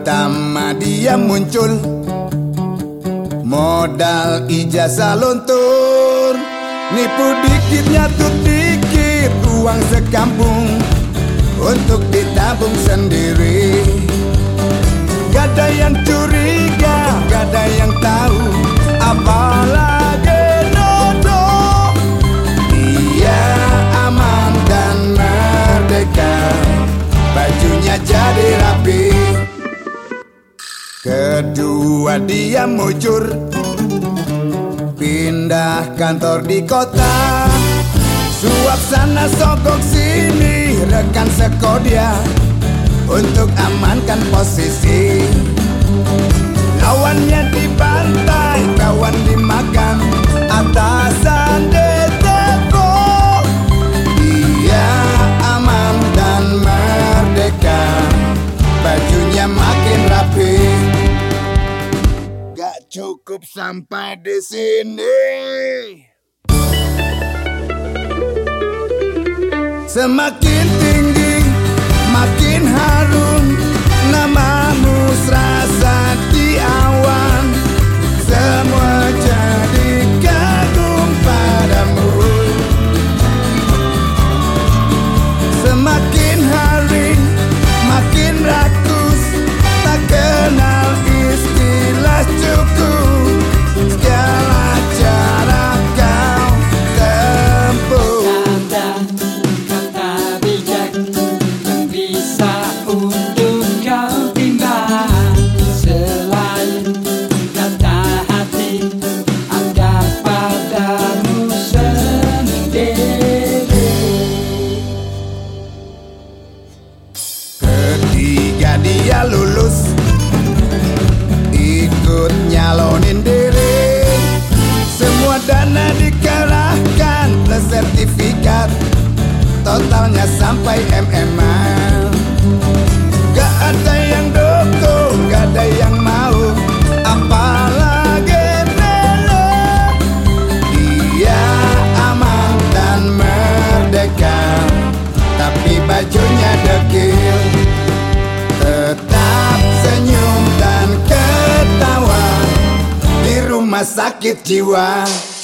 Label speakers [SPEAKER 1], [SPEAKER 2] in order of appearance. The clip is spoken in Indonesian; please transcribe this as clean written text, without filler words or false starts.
[SPEAKER 1] Pertama dia muncul, modal ijazah luntur, nipu dikit nyatut dikit uang sekampung untuk ditabung sendiri. Gak ada yang curiga, gak ada yang tahu, apalagi nodo. Dia aman dan merdeka, bajunya jadi rapi. Kedua dia mujur, pindah kantor di kota, suap sana sogok sini rekan sekodia untuk amankan posisi. Lawannya dibantai, kawan dimakan, atasan diteko. Dia aman dan merdeka, bajunya makin rapi. Gak cukup sampai di sini, semakin tinggi makin harum, namamu serasa di awan. Semua jadi kagum padamu. Semakin hari makin rakus, tak kenal istilah cukup. Segala cara kau tempuh.
[SPEAKER 2] Kata bijak yang bisa untuk kau timbang. Selain kata hati ada padamu sendiri.
[SPEAKER 1] Ketiga dia lulus, ikut nyalonin diri. Semua dana dikerahkan plus sertifikat, totalnya sampai MM-an. Gak ada yang dukung, gak ada yang mau, apalagi rela. Dia aman dan merdeka, tapi bajunya dekil. Tetap senyum dan ketawa di rumah sakit jiwa.